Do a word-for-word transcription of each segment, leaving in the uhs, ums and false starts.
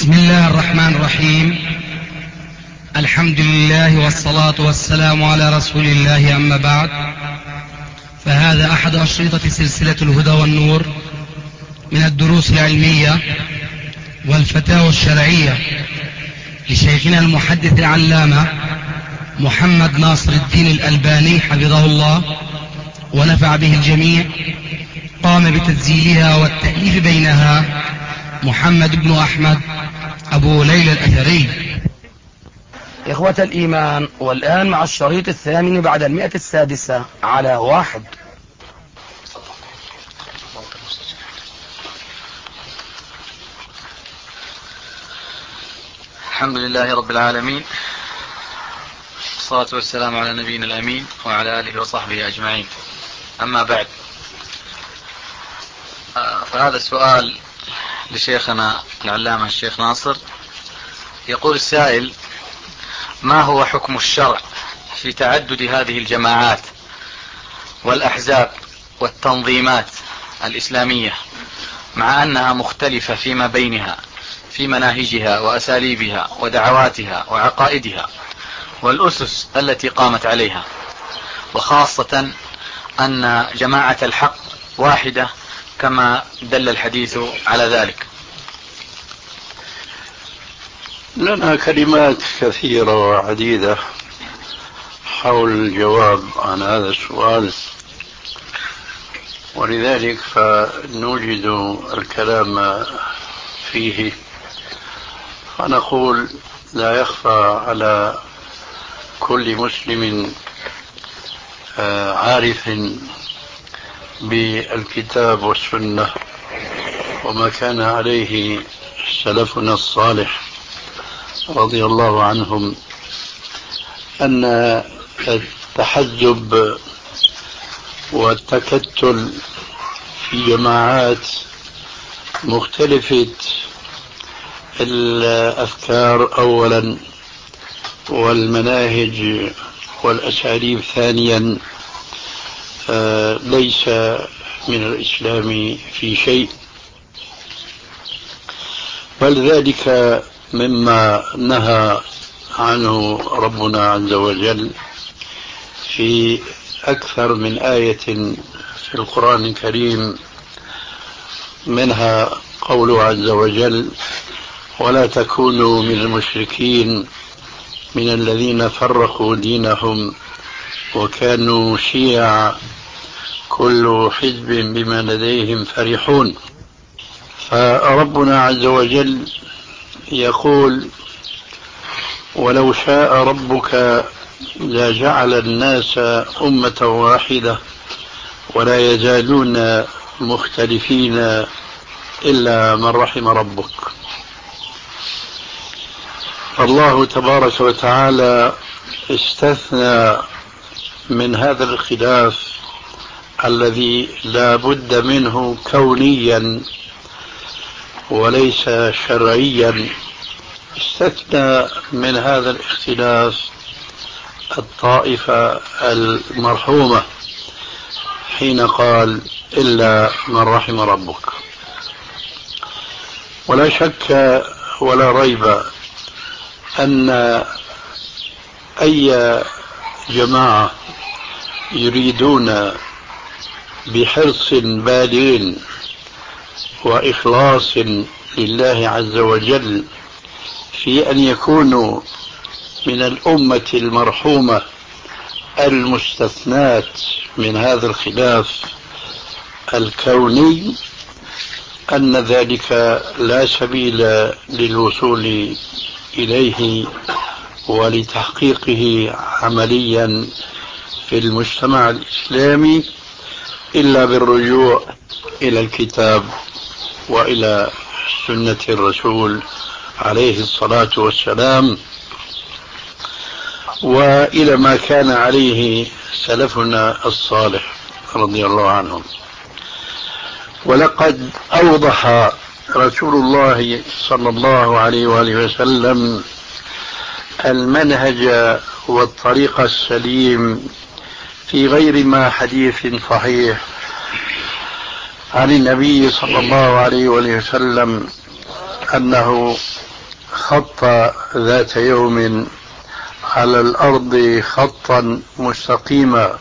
بسم الله الرحمن الرحيم. الحمد لله والصلاة والسلام على رسول الله، أما بعد، فهذا أحد أشرطة سلسلة الهدى والنور من الدروس العلمية والفتاوى الشرعية لشيخنا المحدث العلامة محمد ناصر الدين الألباني حفظه الله ونفع به الجميع. قام بتسجيلها والتأليف بينها محمد بن أحمد أبو ليلى الأثري. إخوة الإيمان، والآن مع الشريط الثامن بعد المئة السادسة على واحد. الحمد لله رب العالمين، والصلاة والسلام على نبينا الأمين وعلى آله وصحبه أجمعين، أما بعد. فهذا السؤال لشيخنا العلامة الشيخ ناصر. يقول السائل: ما هو حكم الشرع في تعدد هذه الجماعات والأحزاب والتنظيمات الإسلامية، مع أنها مختلفة فيما بينها في مناهجها وأساليبها ودعواتها وعقائدها والأسس التي قامت عليها، وخاصة أن جماعة الحق واحدة كما دل الحديث على ذلك؟ لنا كلمات كثيرة وعديدة حول الجواب عن هذا السؤال، ولذلك فنوجد الكلام فيه. فنقول: لا يخفى على كل مسلم عارف بالكتاب والسنة وما كان عليه سلفنا الصالح رضي الله عنهم، أن التحزب والتكتل في جماعات مختلفة الأفكار أولا والمناهج والأساليب ثانيا ليس من الإسلام في شيء، بل ذلك مما نهى عنه ربنا عز وجل في أكثر من آية في القرآن الكريم، منها قوله عز وجل: ولا تكونوا من المشركين من الذين فرقوا دينهم وكانوا شيعا كل حزب بما لديهم فرحون. فربنا عز وجل يقول: ولو شاء ربك لجعل الناس أمة واحدة ولا يزالون مختلفين إلا من رحم ربك. الله تبارك وتعالى استثنى من هذا الخلاف الذي لا بد منه كونيا وليس شرعيا، استثنى من هذا الاختلاف الطائفة المرحومة حين قال: إلا من رحم ربك. ولا شك ولا ريب أن أي جماعة يريدون بحرص بالغ وإخلاص لله عز وجل في أن يكونوا من الأمة المرحومة المستثنات من هذا الخلاف الكوني، أن ذلك لا سبيل للوصول إليه ولتحقيقه عمليا في المجتمع الإسلامي إلا بالرجوع إلى الكتاب وإلى سنة الرسول عليه الصلاة والسلام، وإلى ما كان عليه سلفنا الصالح رضي الله عنهم. ولقد أوضح رسول الله صلى الله عليه وآله وسلم المنهج والطريق السليم في غير ما حديث صحيح عن النبي صلى الله عليه وآله وسلم أنه خط ذات يوم على الأرض خطا مستقيما،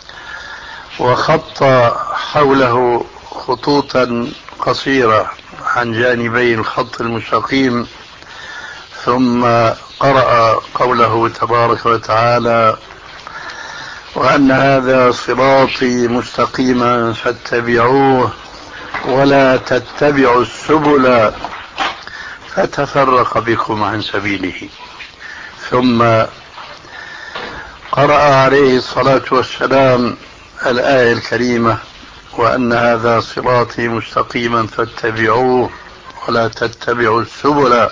وخط حوله خطوطا قصيرة عن جانبي الخط المستقيم، ثم قرأ قوله تبارك وتعالى: وأن هذا صراطي مستقيما فاتبعوه ولا تتبعوا السبل فتفرق بكم عن سبيله. ثم قرأ عليه الصلاة والسلام الآية الكريمة: وأن هذا صراطي مستقيما فاتبعوه ولا تتبعوا السبل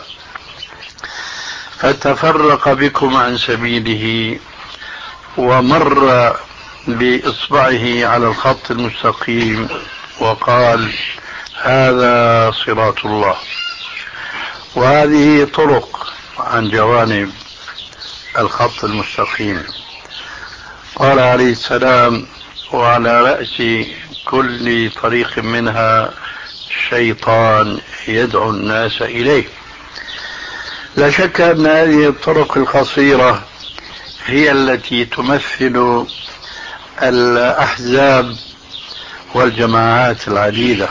فتفرق بكم عن سبيله، ومر بإصبعه على الخط المستقيم وقال: هذا صراط الله. وهذه طرق عن جوانب الخط المستقيم. قال عليه السلام: وعلى رأس كل طريق منها شيطان يدعو الناس إليه. لا شك أن هذه الطرق القصيرة هي التي تمثل الأحزاب والجماعات العديدة،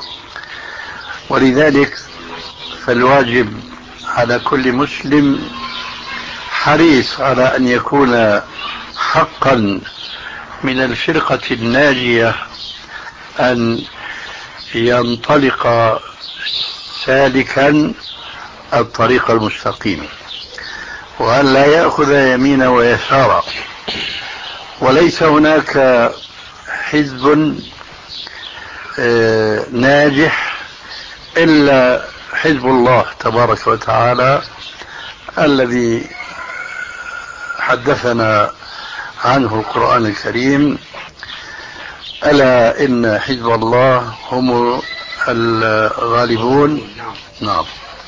ولذلك فالواجب على كل مسلم حريص على أن يكون حقا من الفرقة الناجية أن ينطلق سالكا الطريق المستقيم، وأن لا يأخذ يمينا ويسارا. وليس هناك حزب ناجح إلا حزب الله تبارك وتعالى الذي حدثنا عنه القرآن الكريم: ألا إن حزب الله هم الغالبون. نعم.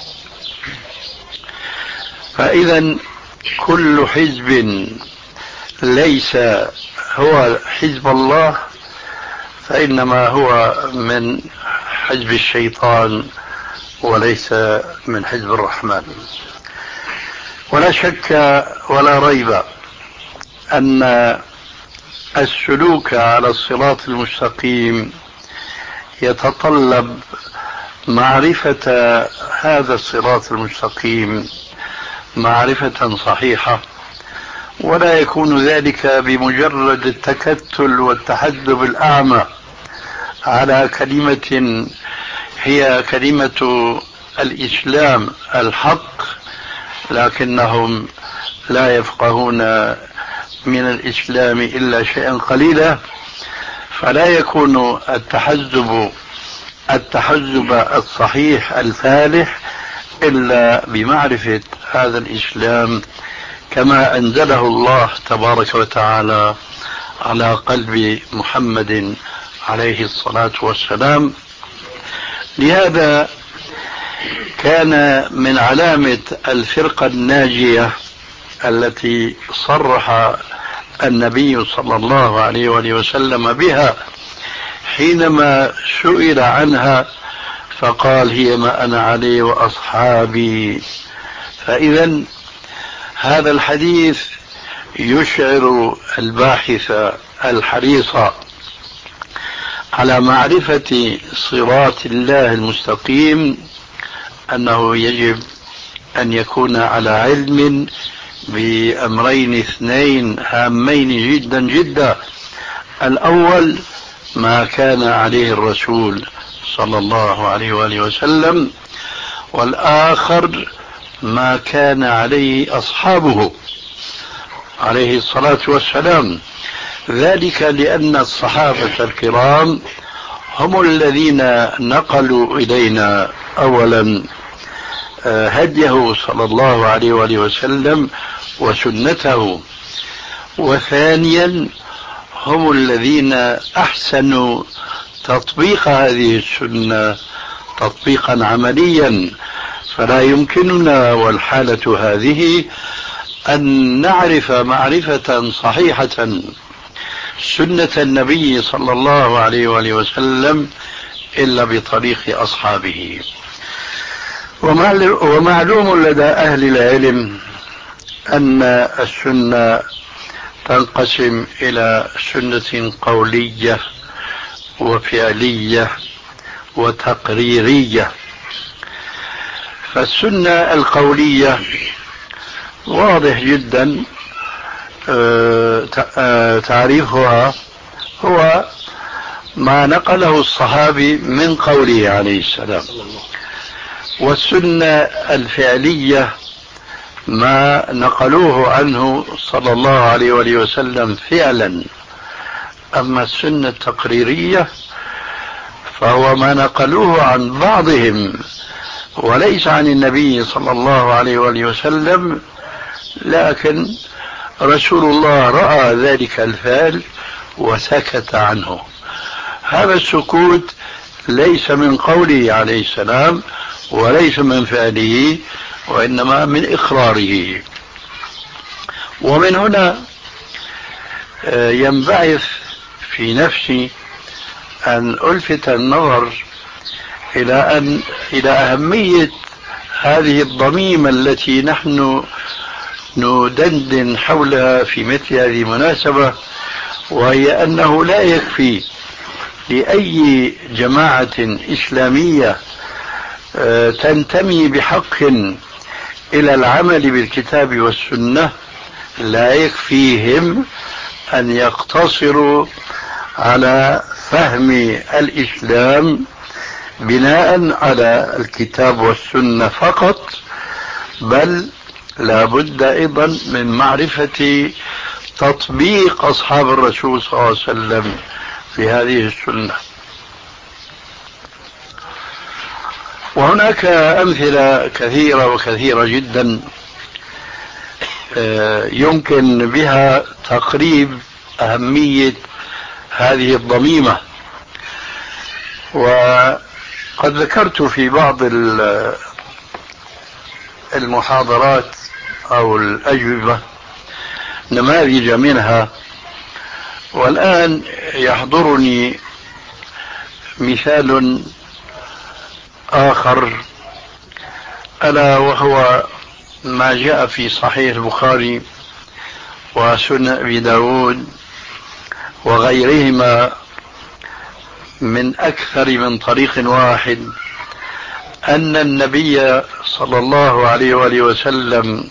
فإذا كل حزب ليس هو حزب الله فإنما هو من حزب الشيطان وليس من حزب الرحمن. ولا شك ولا ريب أن السلوك على الصراط المستقيم يتطلب معرفة هذا الصراط المستقيم معرفة صحيحة، ولا يكون ذلك بمجرد التكتل والتحزب الأعمى على كلمة هي كلمة الإسلام الحق، لكنهم لا يفقهون من الإسلام إلا شيئا قليلا. فلا يكون التحزب التحزب الصحيح الفالح إلا بمعرفة هذا الإسلام كما أنزله الله تبارك وتعالى على قلب محمد عليه الصلاة والسلام. لهذا كان من علامة الفرقة الناجية التي صرح النبي صلى الله عليه وآله وسلم بها حينما سئل عنها فقال: هي ما أنا عليه وأصحابي. فإذا هذا الحديث يشعر الباحث الحريص على معرفة صراط الله المستقيم أنه يجب أن يكون على علم بأمرين اثنين هامين جدا جدا: الأول ما كان عليه الرسول صلى الله عليه وآله وسلم، والآخر ما كان عليه أصحابه عليه الصلاة والسلام. ذلك لأن الصحابة الكرام هم الذين نقلوا إلينا أولا هديه صلى الله عليه وآله وسلم وسنته، وثانيا هم الذين أحسنوا تطبيق هذه السنة تطبيقا عمليا. فلا يمكننا والحالة هذه أن نعرف معرفة صحيحة سنة النبي صلى الله عليه وآله وسلم إلا بطريق أصحابه. ومعلوم لدى أهل العلم أن السنة تنقسم إلى سنة قولية وفعلية وتقريرية. فالسنة القولية واضح جدا تعريفها هو ما نقله الصحابي من قوله عليه السلام. والسنة الفعلية ما نقلوه عنه صلى الله عليه وآله وسلم فعلا. أما السنة التقريرية فهو ما نقلوه عن بعضهم وليس عن النبي صلى الله عليه وآله وسلم، لكن رسول الله رأى ذلك الفعل وسكت عنه. هذا السكوت ليس من قوله عليه السلام وليس من فعله، وإنما من إقراره. ومن هنا ينبعث في نفسي أن ألفت النظر إلى أن إلى أهمية هذه الضميمة التي نحن ندندن حولها في مثل هذه المناسبة، وهي أنه لا يكفي لأي جماعة إسلامية تنتمي بحق إلى العمل بالكتاب والسنة، لا يكفيهم أن يقتصروا على فهم الإسلام بناء على الكتاب والسنة فقط، بل لا بد أيضا من معرفة تطبيق أصحاب الرسول صلى الله عليه وسلم في هذه السنة. وهناك أمثلة كثيرة وكثيرة جدا يمكن بها تقريب أهمية هذه الضميمة. وقد ذكرت في بعض المحاضرات أو الأجوبة نماذج منها، والآن يحضرني مثال آخر، ألا وهو ما جاء في صحيح البخاري وسنن أبي داود وغيرهما من أكثر من طريق واحد، أن النبي صلى الله عليه وآله وسلم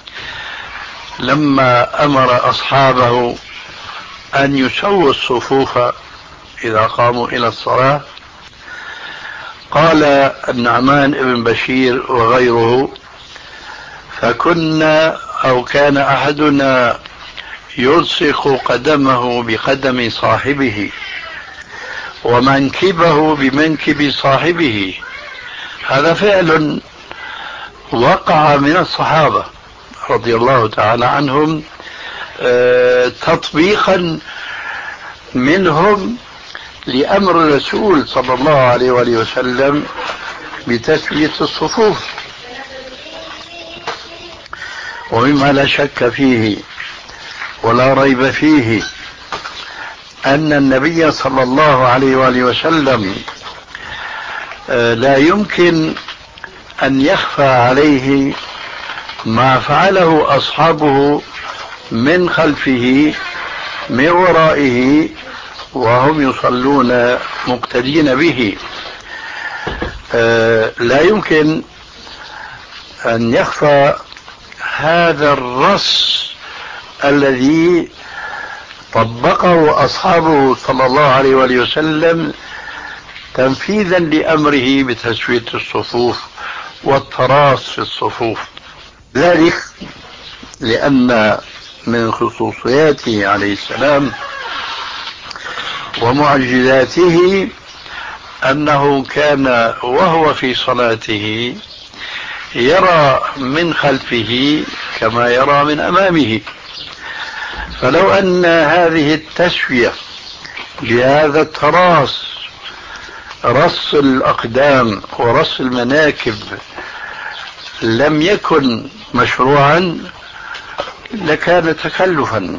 لما أمر أصحابه أن يسووا الصفوف إذا قاموا إلى الصلاة، قال النعمان بن بشير وغيره: فكنا أو كان أحدنا يلصق قدمه بقدم صاحبه ومنكبه بمنكب صاحبه. هذا فعل وقع من الصحابة رضي الله تعالى عنهم تطبيقا منهم لأمر الرسول صلى الله عليه وآله وسلم بتسوية الصفوف. ومما لا شك فيه ولا ريب فيه أن النبي صلى الله عليه وآله وسلم لا يمكن أن يخفى عليه ما فعله أصحابه من خلفه من ورائه وهم يصلون مقتدين به. لا يمكن أن يخفى هذا الرص الذي طبقه أصحابه صلى الله عليه وآله وسلم تنفيذا لأمره بتسوية الصفوف والتراص في الصفوف. ذلك لأن من خصوصياته عليه السلام ومعجزاته أنه كان وهو في صلاته يرى من خلفه كما يرى من أمامه. فلو أن هذه التسوية بهذا التراص، رص الأقدام ورص المناكب، لم يكن مشروعا لكان تكلفا،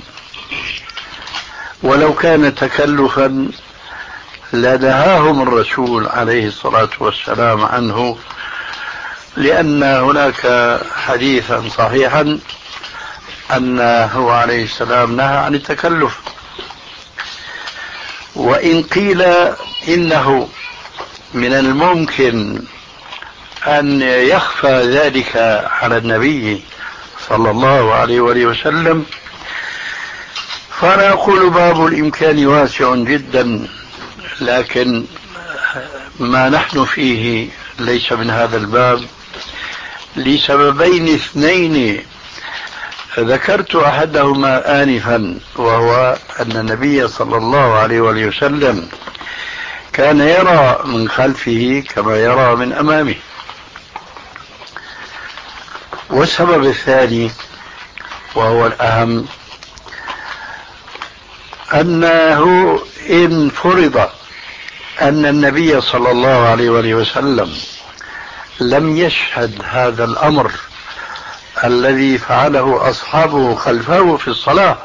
ولو كان تكلفا لنهاهم الرسول عليه الصلاة والسلام عنه لأن هناك حديثا صحيحا أنه عليه السلام نهى عن التكلف. وإن قيل إنه من الممكن أن يخفى ذلك على النبي صلى الله عليه وآله وسلم، فأنا أقول باب الإمكان واسع جدا، لكن ما نحن فيه ليس من هذا الباب لسببين اثنين ذكرت أحدهما آنفا، وهو أن النبي صلى الله عليه وآله وسلم كان يرى من خلفه كما يرى من أمامه. والسبب الثاني وهو الأهم أنه إن فرض أن النبي صلى الله عليه وآله وسلم لم يشهد هذا الأمر الذي فعله أصحابه خلفه في الصلاة،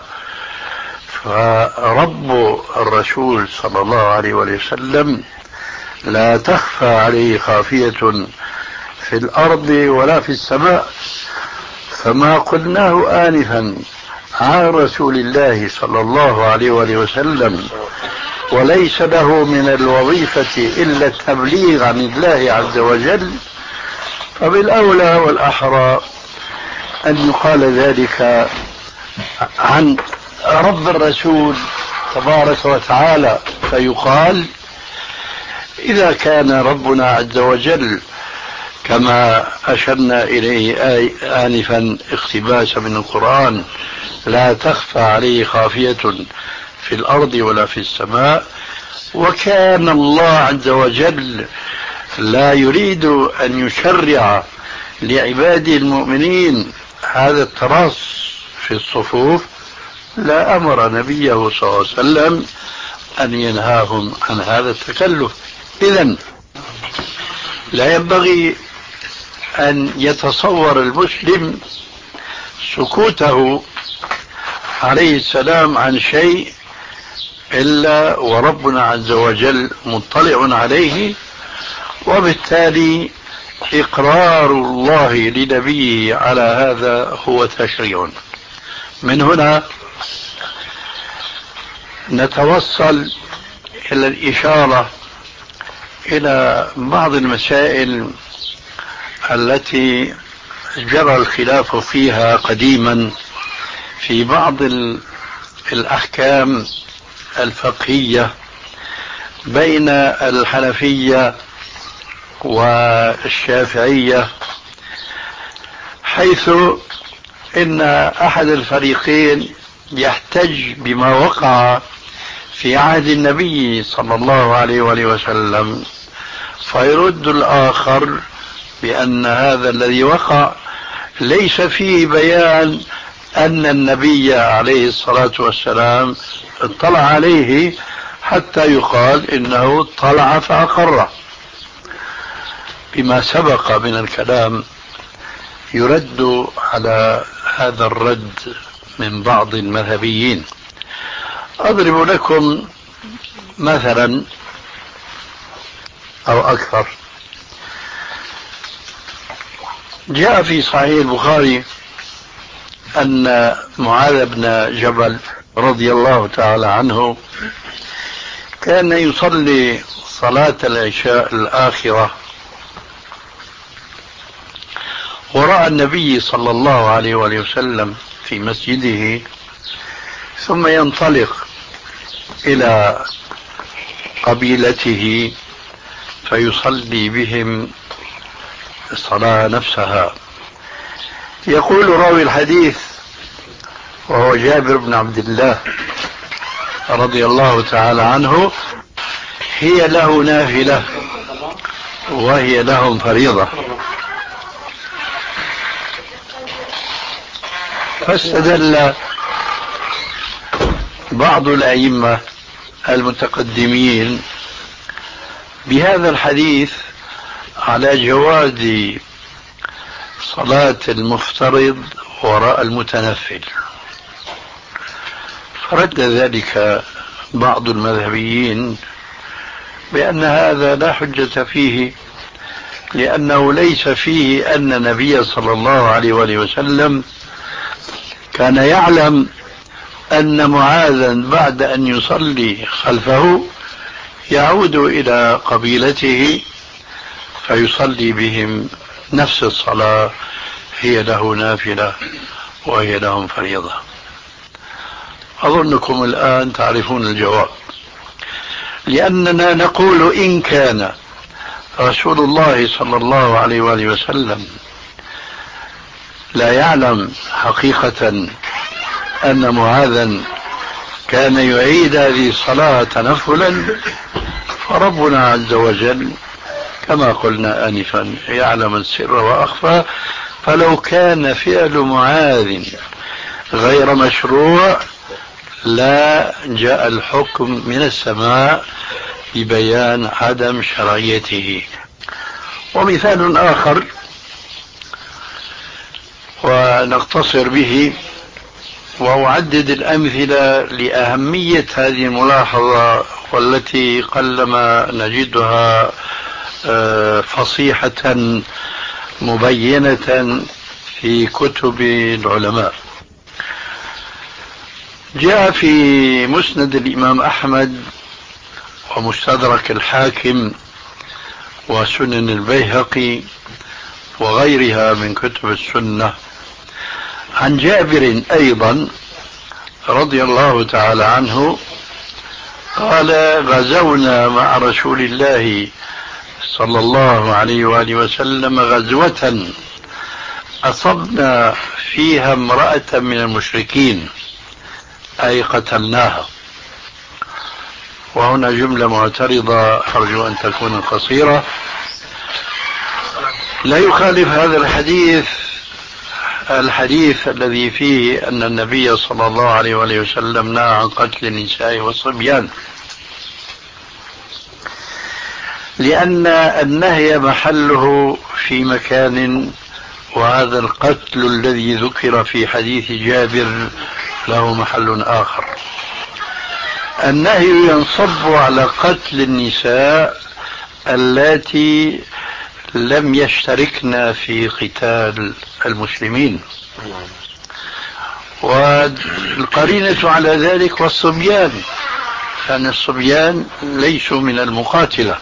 فرب الرسول صلى الله عليه وآله وسلم لا تخفى عليه خافية في الأرض ولا في السماء. فما قلناه آنفا عن رسول الله صلى الله عليه وآله وسلم وليس له من الوظيفة إلا التبليغ عن الله عز وجل، فبالأولى والأحرى أن يقال ذلك عن رب الرسول تبارك وتعالى، فيقال إذا كان ربنا عز وجل كما أشرنا إليه آنفا اقتباسا من القرآن لا تخفى عليه خافية في الأرض ولا في السماء، وكان الله عز وجل لا يريد أن يشرع لعباده المؤمنين هذا التراص في الصفوف، لا أمر نبيه صلى الله عليه وسلم أن ينهاهم عن هذا التكلف. إذن لا ينبغي أن يتصور المسلم سكوته عليه السلام عن شيء إلا وربنا عز وجل مطلع عليه، وبالتالي إقرار الله لنبيه على هذا هو تشريع. من هنا نتوصل إلى الإشارة إلى بعض المسائل التي جرى الخلاف فيها قديما في بعض الأحكام الفقهية بين الحنفية والشافعية، حيث إن أحد الفريقين يحتج بما وقع في عهد النبي صلى الله عليه وآله وسلم، فيرد الآخر بأن هذا الذي وقع ليس فيه بيان أن النبي عليه الصلاة والسلام اطلع عليه حتى يقال إنه اطلع فأقره. بما سبق من الكلام يرد على هذا الرد من بعض المذهبيين. أضرب لكم مثلا أو أكثر. جاء في صحيح البخاري أن معاذ بن جبل رضي الله تعالى عنه كان يصلي صلاة العشاء الآخرة وراء النبي صلى الله عليه وآله وسلم في مسجده، ثم ينطلق إلى قبيلته فيصلي بهم الصلاة نفسها. يقول راوي الحديث وهو جابر بن عبد الله رضي الله تعالى عنه: هي له نافلة وهي لهم فريضة. فاستدل بعض الأئمة المتقدمين بهذا الحديث على جواز صلاة المفترض وراء المتنفل، فرد ذلك بعض المذهبيين بأن هذا لا حجة فيه، لأنه ليس فيه أن النبي صلى الله عليه وآله وسلم كان يعلم أن معاذا بعد أن يصلي خلفه يعود إلى قبيلته فيصلي بهم نفس الصلاة، هي له نافلة وهي لهم فريضة. أظنكم الآن تعرفون الجواب، لأننا نقول إن كان رسول الله صلى الله عليه وآله وسلم لا يعلم حقيقة أن معاذا كان يعيد هذه الصلاة تنفلا، فربنا عز وجل كما قلنا آنفا يعلم السر وأخفى، فلو كان فعل معاذ غير مشروع لا جاء الحكم من السماء لبيان عدم شرعيته. ومثال آخر ونقتصر به وأعدد الأمثلة لأهمية هذه الملاحظة، والتي قلما نجدها فصيحة مبينة في كتب العلماء. جاء في مسند الإمام أحمد ومستدرك الحاكم وسنن البيهقي وغيرها من كتب السنة عن جابر أيضا رضي الله تعالى عنه قال: غزونا مع رسول الله صلى الله عليه وآله وسلم غزوة أصبنا فيها امرأة من المشركين أي قتلناها. وهنا جملة معترضة أرجو أن تكون قصيرة. لا يخالف هذا الحديث الحديث الذي فيه أن النبي صلى الله عليه وآله وسلم نهى عن قتل النساء والصبيان، لأن النهي محله في مكان، وهذا القتل الذي ذكر في حديث جابر له محل آخر. النهي ينصب على قتل النساء اللاتي لم يشتركن في قتال المسلمين، والقرينة على ذلك والصبيان، لأن الصبيان ليسوا من المقاتلة.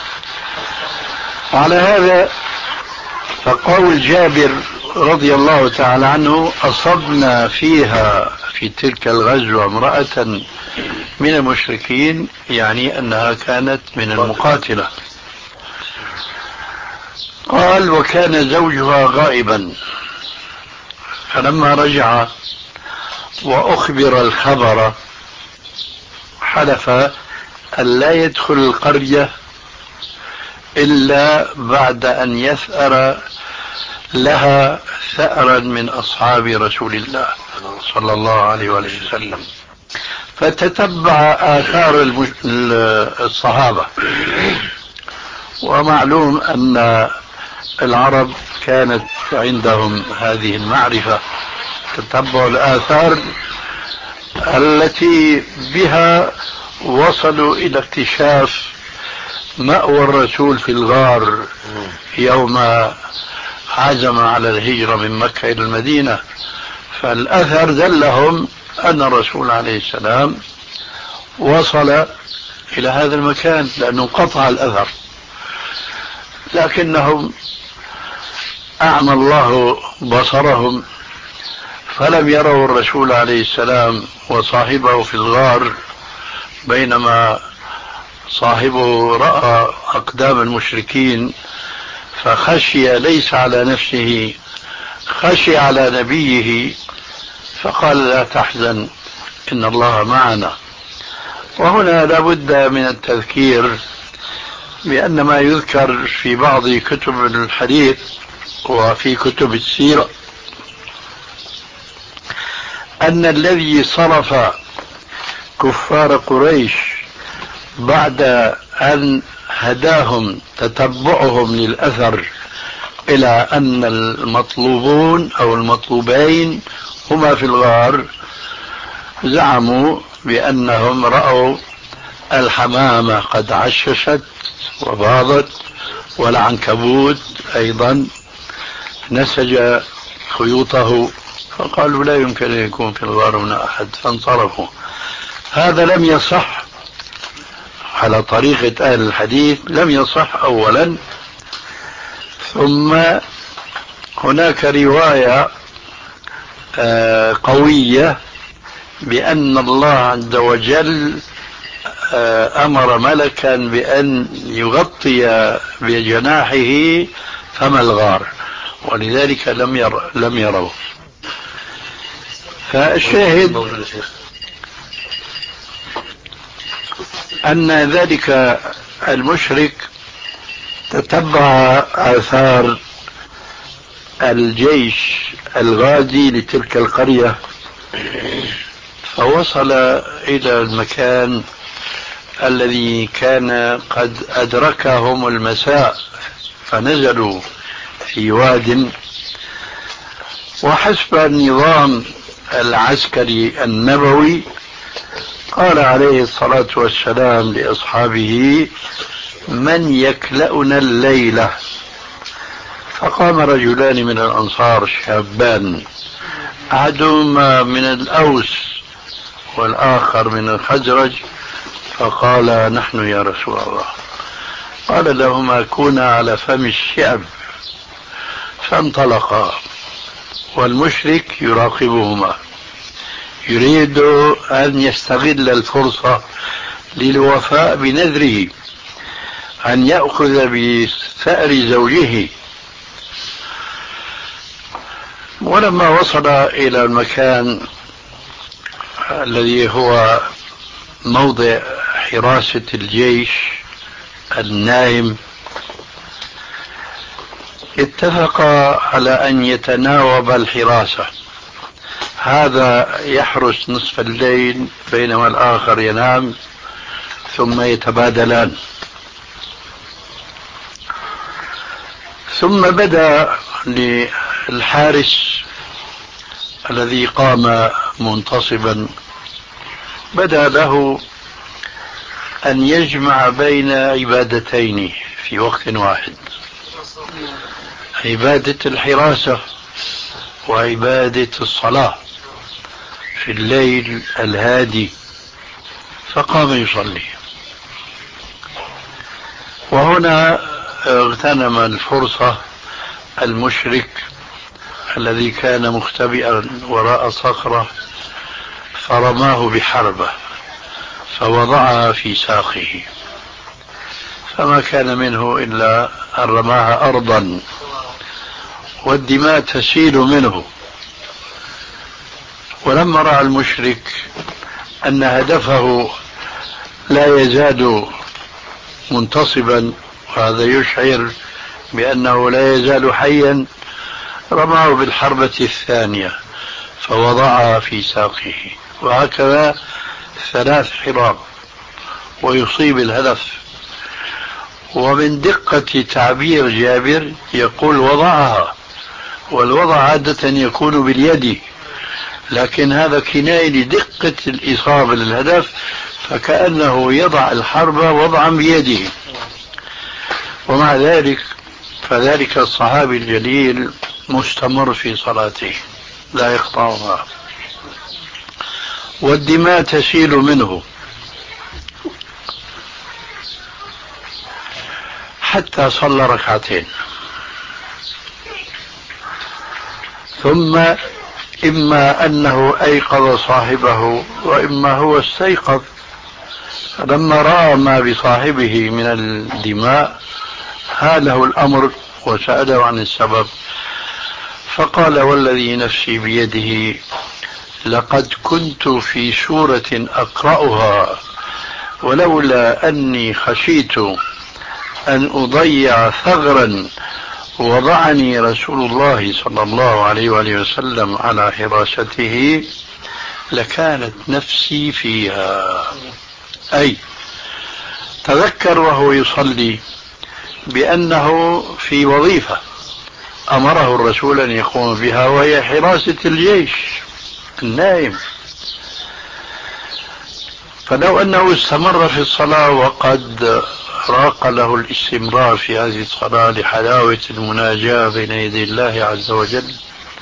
وعلى هذا فقول جابر رضي الله تعالى عنه: أصبنا فيها في تلك الغزوة امرأة من المشركين، يعني أنها كانت من المقاتلة. قال: وكان زوجها غائبا، فلما رجع وأخبر الخبر حلف أن لا يدخل القرية إلا بعد أن يثأر لها ثأرا من أصحاب رسول الله صلى الله عليه وسلم. فتتبع آثار الصحابة، ومعلوم أن العرب كانت عندهم هذه المعرفة، تتبع الآثار التي بها وصلوا إلى اكتشاف مأوى الرسول في الغار يوم عزم على الهجرة من مكة إلى المدينة. فالأثر دلهم أن الرسول عليه السلام وصل إلى هذا المكان، لأنه قطع الأثر، لكنهم أعمى الله بصرهم فلم يروا الرسول عليه السلام وصاحبه في الغار، بينما صاحبه رأى أقدام المشركين فخشي ليس على نفسه، خشي على نبيه، فقال: لا تحزن إن الله معنا. وهنا لابد من التذكير بأن ما يذكر في بعض كتب الحديث وفي كتب السيرة أن الذي صرف كفار قريش بعد أن هداهم تتبعهم للأثر إلى أن المطلوبون أو المطلوبين هما في الغار، زعموا بأنهم رأوا الحمامة قد عششت وباضت والعنكبوت أيضا نسج خيوطه، فقالوا لا يمكن أن يكون في الغار هنا أحد فانصرفوا. هذا لم يصح على طريقة أهل الحديث، لم يصح أولا. ثم هناك رواية قوية بأن الله عز وجل أمر ملكا بأن يغطي بجناحه فم الغار، ولذلك لم ير لم يروه. فالشاهد أن ذلك المشرك تتبع آثار الجيش الغازي لتلك القرية، فوصل إلى المكان الذي كان قد أدركهم المساء، فنزلوا في واد. وحسب النظام العسكري النبوي قال عليه الصلاة والسلام لأصحابه: من يكلأنا الليلة؟ فقام رجلان من الأنصار شابان، أحدهما من الأوس والآخر من الخزرج، فقال: نحن يا رسول الله. قال لهما: كونا على فم الشعب. فانطلقا والمشرك يراقبهما، يريد أن يستغل الفرصة للوفاء بنذره أن يأخذ بثأر زوجه. ولما وصل إلى المكان الذي هو موضع حراسة الجيش النائم، اتفق على أن يتناوب الحراسة، هذا يحرس نصف الليل بينما الآخر ينام، ثم يتبادلان. ثم بدأ للحارس الذي قام منتصبا، بدأ له أن يجمع بين عبادتين في وقت واحد: عبادة الحراسة وعبادة الصلاة في الليل الهادي. فقام يصلي، وهنا اغتنم الفرصة المشرك الذي كان مختبئا وراء صخرة، فرماه بحربة فوضعها في ساقه، فما كان منه إلا أن رماها أرضا والدماء تسيل منه. ولما رأى المشرك أن هدفه لا يزال منتصبا، وهذا يشعر بأنه لا يزال حيا، رماه بالحربة الثانية فوضعها في ساقه، وهكذا ثلاث حراب ويصيب الهدف. ومن دقة تعبير جابر يقول وضعها، والوضع عادة يكون باليد، لكن هذا كناية لدقة الإصابة للهدف، فكأنه يضع الحرب وضعا بيده. ومع ذلك فذلك الصحابي الجليل مستمر في صلاته لا يقطعها، والدماء تسيل منه حتى صلى ركعتين. ثم إما أنه أيقظ صاحبه وإما هو استيقظ، فلما رأى ما بصاحبه من الدماء هاله الأمر وسأله عن السبب، فقال: والذي نفسي بيده لقد كنت في سورة أقرأها، ولولا أني خشيت أن أضيع ثغرا وضعني رسول الله صلى الله عليه وآله وسلم على حراسته لكانت نفسي فيها. أي تذكر وهو يصلي بأنه في وظيفة أمره الرسول أن يقوم بها، وهي حراسة الجيش النائم. فلو أنه استمر في الصلاة وقد راق له الاستمرار في هذه الصلاة لحلاوة المناجاة بين يدي الله عز وجل،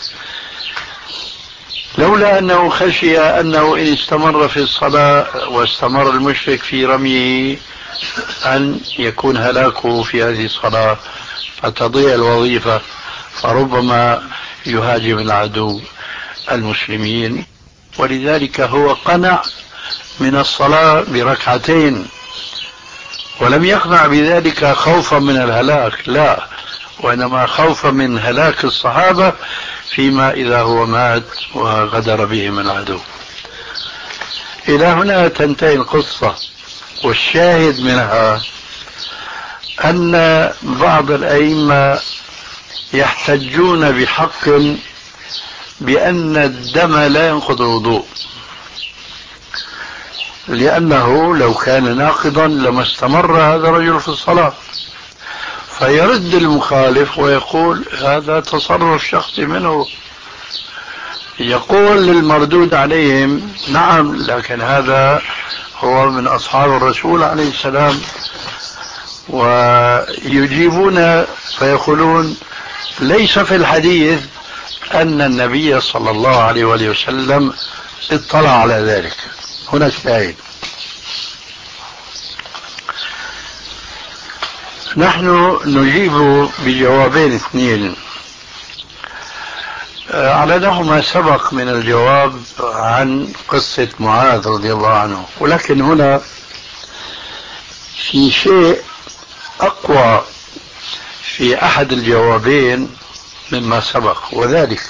لولا أنه خشي أنه إن استمر في الصلاة واستمر المشرك في رميه أن يكون هلاكه في هذه الصلاة فتضيع الوظيفة، فربما يهاجم العدو المسلمين. ولذلك هو قنع من الصلاة بركعتين، ولم يقنع بذلك خوفا من الهلاك، لا، وإنما خوفا من هلاك الصحابة فيما إذا هو مات وغدر بهم العدو. إلى هنا تنتهي القصة، والشاهد منها أن بعض الأئمة يحتجون بحق بأن الدم لا ينقض الوضوء، لأنه لو كان ناقضا لما استمر هذا الرجل في الصلاة، فيرد المخالف ويقول هذا تصرف شخصي منه. يقول للمردود عليهم نعم، لكن هذا هو من أصحاب الرسول عليه السلام، ويجيبون فيقولون ليس في الحديث أن النبي صلى الله عليه وآله وسلم اطلع على ذلك. هنا شاهد. نحن نجيب بجوابين اثنين على نحو ما سبق من الجواب عن قصة معاذ رضي الله عنه، ولكن هنا في شيء أقوى في أحد الجوابين مما سبق، وذلك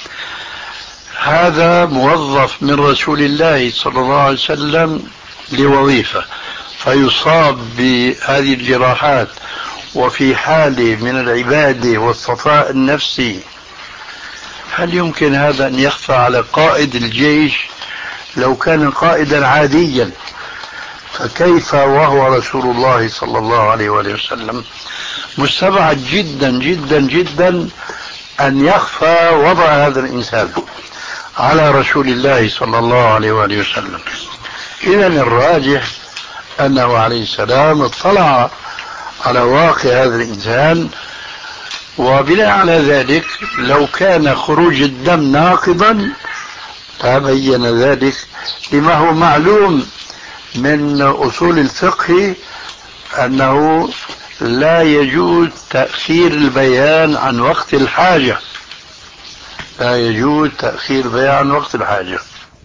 هذا موظف من رسول الله صلى الله عليه وسلم لوظيفة فيصاب بهذه الجراحات وفي حال من العبادة والصفاء النفسي، هل يمكن هذا أن يخفى على قائد الجيش لو كان قائدا عاديا؟ فكيف وهو رسول الله صلى الله عليه وآله وسلم؟ مستبعد جدا جدا جدا أن يخفى وضع هذا الإنسان على رسول الله صلى الله عليه وآله وسلم. إذن الراجح أنه عليه السلام اطلع على واقع هذا الإنسان، وبناء على ذلك لو كان خروج الدم ناقضا تبين ذلك لما هو معلوم من أصول الفقه أنه لا يجوز تأخير البيان عن وقت الحاجة، لا يجوز تأخير البيان عن وقت الحاجة.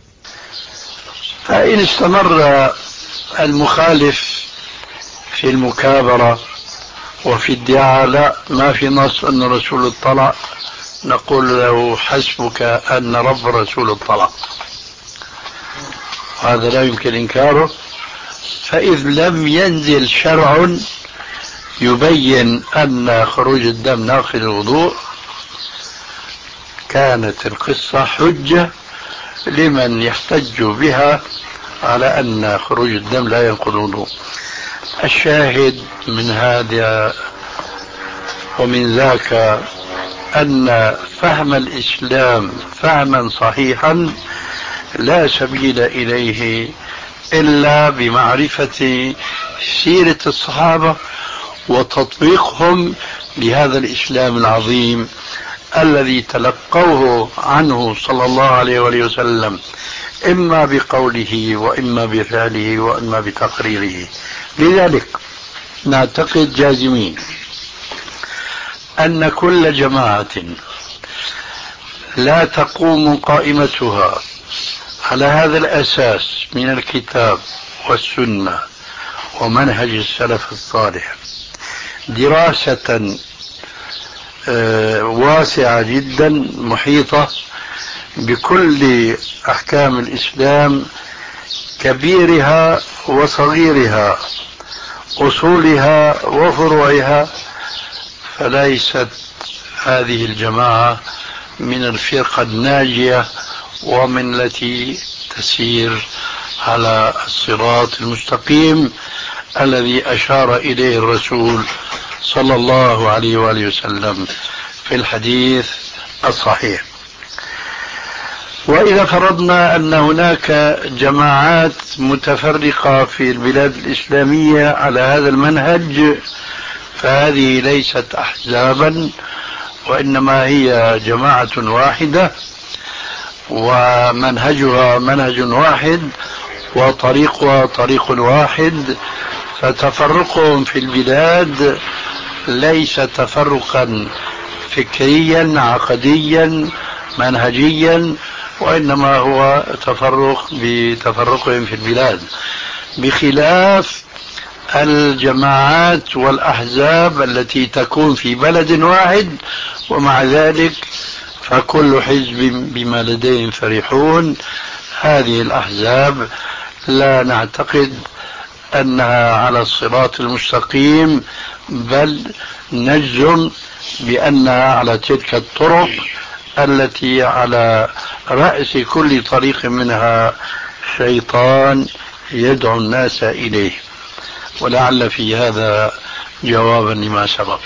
فإن استمر المخالف في المكابرة وفي ادعاء لا ما في نص أن الرسول اطلع، نقول له حسبك أن رب الرسول اطلع، هذا لا يمكن إنكاره. فإذ لم ينزل شرع يبين أن خروج الدم ناقض الوضوء كانت القصة حجة لمن يحتج بها على أن خروج الدم لا ينقض الوضوء. الشاهد من هذا ومن ذاك أن فهم الإسلام فهما صحيحا لا سبيل إليه إلا بمعرفة سيرة الصحابة وتطبيقهم لهذا الإسلام العظيم الذي تلقوه عنه صلى الله عليه وآله وسلم، إما بقوله وإما بفعله وإما بتقريره. لذلك نعتقد جازمين أن كل جماعة لا تقوم قائمتها على هذا الأساس من الكتاب والسنة ومنهج السلف الصالح دراسة واسعة جدا محيطة بكل أحكام الإسلام كبيرها وصغيرها أصولها وفروعها، فليست هذه الجماعة من الفرقة الناجية ومن التي تسير على الصراط المستقيم الذي أشار إليه الرسول صلى الله عليه وآله وسلم في الحديث الصحيح. وإذا فرضنا أن هناك جماعات متفرقة في البلاد الإسلامية على هذا المنهج، فهذه ليست أحزابا، وإنما هي جماعة واحدة ومنهجها منهج واحد وطريقها طريق واحد، فتفرقهم في البلاد ليس تفرقا فكريا عقديا منهجيا، وإنما هو تفرق بتفرقهم في البلاد، بخلاف الجماعات والأحزاب التي تكون في بلد واحد ومع ذلك فكل حزب بما لديهم فرحون. هذه الأحزاب لا نعتقد أنها على الصراط المستقيم، بل نجزم بأنها على تلك الطرق التي على رأس كل طريق منها شيطان يدعو الناس إليه. ولعل في هذا جوابا لما سبق.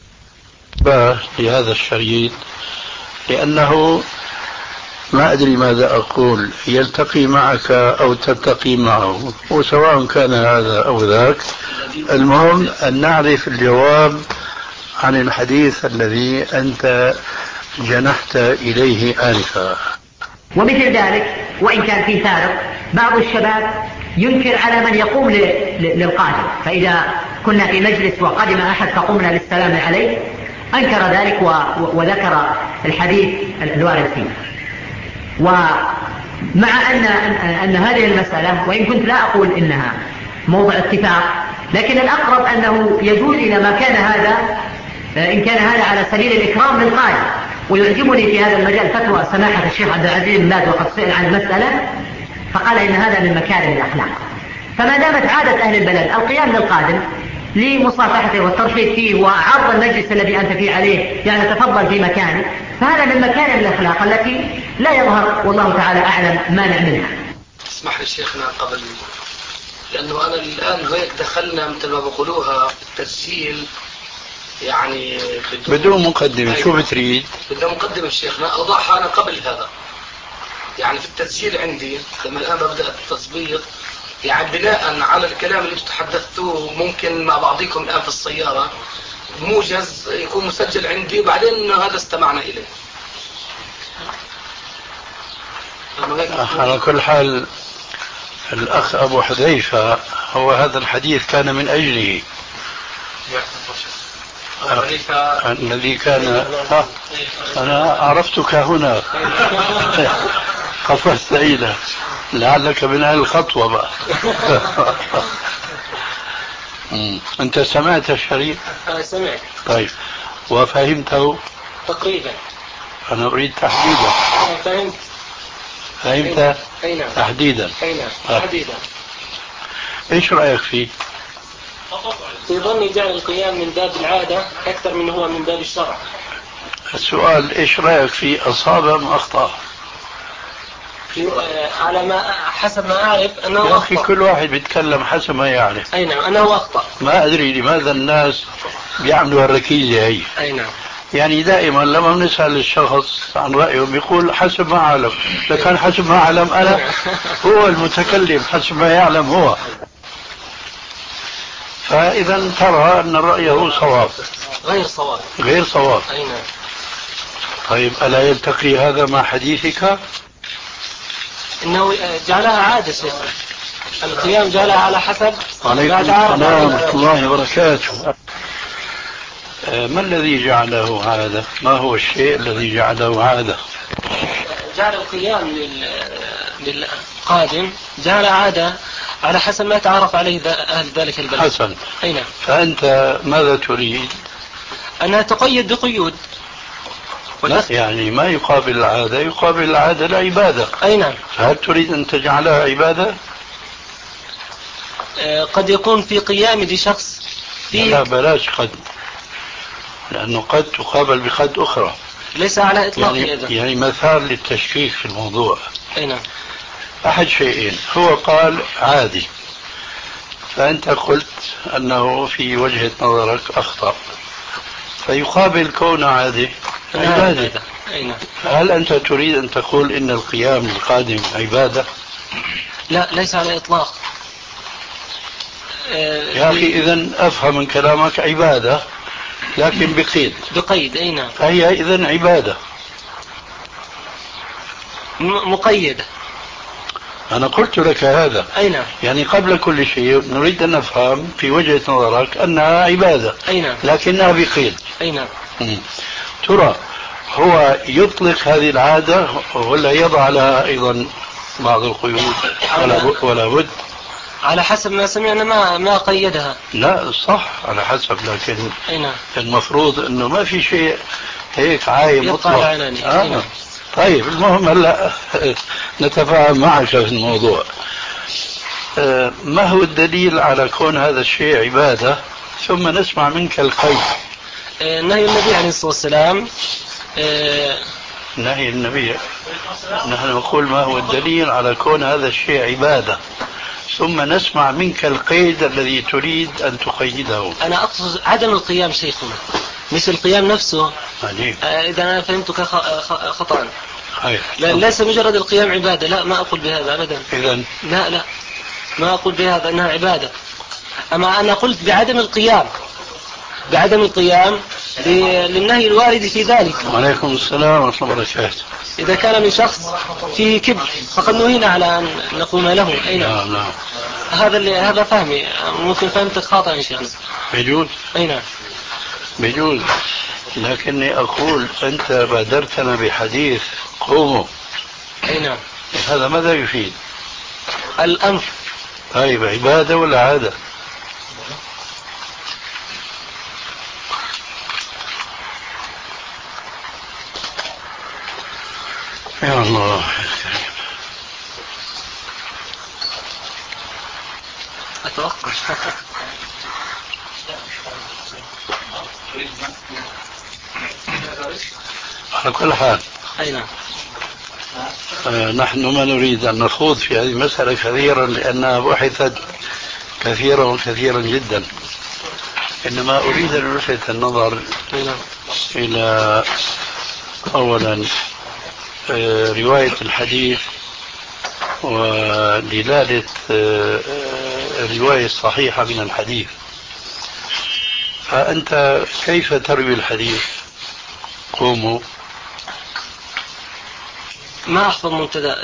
لهذا الشريط لأنه ما أدري ماذا أقول، يلتقي معك أو تلتقي معه، وسواء كان هذا أو ذاك، المهم أن نعرف الجواب عن الحديث الذي أنت جنحت إليه آنفا. ومثل ذلك وإن كان في فارق، بعض الشباب ينكر على من يقوم للقادم، فإذا كنا في مجلس وقدم أحد فقمنا للسلام عليه أنكر ذلك وذكر الحديث الوارد فيه. ومع أن, أن هذه المسألة وإن كنت لا أقول إنها موضع اتفاق، لكن الأقرب أنه يجوز إلى ما كان هذا، إن كان هذا على سبيل الإكرام للقائل. ويعجبني في هذا المجال فتوى سماحة الشيخ عبد العزيز بن باز وقد سئل عن المسألة فقال إن هذا من مكارم الأخلاق. فما دامت عادة أهل البلد القيام للقادم لمصافحته والترحيب فيه وعرض المجلس الذي أنت فيه عليه، يعني تفضل في مكانه، فهذا من مكارم الأخلاق التي لا يظهر والله تعالى أعلم مانع منها. اسمح لي شيخنا قبل، لأنه أنا الآن هيك دخلنا مثل ما بقولوها التسجيل يعني بدون, بدون مقدمة. شو بتريد؟ بدون مقدمة شيخنا، أوضحها أنا قبل هذا. يعني في التسجيل عندي لما الآن ببدأ التطبيق، يعني بناء على الكلام اللي تحدثتوه ممكن مع بعضكم الآن في السيارة موجز يكون مسجل عندي، وبعدين هذا استمعنا إليه. على كل حال الأخ أبو حذيفة هو هذا الحديث كان من أجله، الذي كان ها أنا عرفتك هنا قفزت إلى لعلك من أهل الخطوة بقى. أنت سمعت الشريط؟ أنا سمعت. طيب وفهمته؟ تقريبا. أنا أريد تحديدا. أنا فهمت. فهمت؟ أي نعم. تحديدا. أي نعم. تحديدا. إيش رأيك فيه؟ في ظني جعل القيام من باب العادة أكثر من هو من باب الشرع. السؤال إيش رأيك فيه، أصاب أم أخطأ؟ على ما حسب ما أعرف أنه أخطأ. يا أخي كل واحد بيتكلم حسب ما يعرف. أي نعم أنه أخطأ. ما أدري لماذا الناس بيعملوا الركيزة هي. أي نعم. يعني دائما لما بنسأل الشخص عن رأيه بيقول حسب ما أعلم، لكن حسب ما أعلم أنا هو المتكلم حسب ما يعلم هو. فإذا ترى أن رأيه صواب. غير صواب. غير صواب. أي نعم. طيب ألا يلتقي هذا مع حديثك؟ إنه جعلها عادة شيخ، القيام جعلها على حسب. عليكم السلام ورحمة الله وبركاته. ما الذي جعله عادة؟ ما هو الشيء الذي جعله عادة؟ جعل القيام للقادم جعل عادة على حسب ما تعرف عليه أهل ذلك البلد. حسن. أي نعم. فأنت ماذا تريد؟ أنها تقيد بقيود. لا يعني ما يقابل العادة، يقابل العادة العبادة. أي نعم. فهل تريد أن تجعلها عبادة؟ آه قد يكون في قيام لشخص في لا بلاش قد، لأنه قد تقابل بقد أخرى. ليس على إطلاق يعني, إذن. يعني مثال للتشكيك في الموضوع. أي نعم. أحد شيئين، هو قال عادي، فأنت قلت أنه في وجهة نظرك أخطأ، فيقابل كون عادي عبادة. أي نعم. هل أنت تريد أن تقول إن القيام القادم عبادة؟ لا، ليس على الإطلاق. يا أخي إذن أفهم من كلامك عبادة لكن بقيد. بقيد، أي نعم. فهي إذن عبادة مقيدة. أنا قلت لك هذا. أي نعم. يعني قبل كل شيء نريد أن نفهم في وجهة نظرك أنها عبادة. أي نعم. لكنها بقيد. أي نعم. م. ترى هو يطلق هذه العادة ولا يضع لها أيضا بعض القيود؟ ولا, ولا بد؟ على حسب ما سمعنا ما ما قيدها. لا صح على حسب، لكن أي نعم. المفروض أنه ما في شيء هيك عايم مطلق. آه. طيب المهم هلا نتفاهم معك في الموضوع. آه ما هو الدليل على كون هذا الشيء عبادة؟ ثم نسمع منك القيد. آه نهي النبي عليه الصلاة والسلام. آه نهي النبي. نحن نقول ما هو الدليل على كون هذا الشيء عبادة، ثم نسمع منك القيد الذي تريد أن تقيده. أنا أقصد عدم القيام شيخنا، مش القيام نفسه. عجيب. آه إذا أنا فهمتك خطأ. خير. لا، ليس مجرد القيام عبادة، لا ما أقول بهذا أبدا. إذن لا لا ما أقول بهذا أنها عبادة. أما أنا قلت بعدم القيام، بعدم القيام للنهي الوارد في ذلك. وعليكم السلام ورحمة الله وبركاته. إذا كان من شخص فيه كبر فقد نهينا على أن نقوم له. أي نعم. نعم. هذا اللي هذا فهمي، ممكن فهمتك خاطئ إن شاء الله. بيجوز. أي نعم. بيجوز، لكني أقول أنت بادرتنا بحديث قوموا. أي نعم. هذا ماذا يفيد؟ الأمر. طيب عبادة ولا عادة؟ يا الله أتوقع. على كل حال. أي نعم. آه نحن ما نريد أن نخوض في هذه المسألة كثيرا لأنها بحثت كثيرا وكثيرا جدا، إنما أريد أن ألفت النظر إلى أولا آه رواية الحديث ودلالة آه الرواية الصحيحة من الحديث. فأنت كيف تروي الحديث؟ قوموا. ما أحفظ منتدى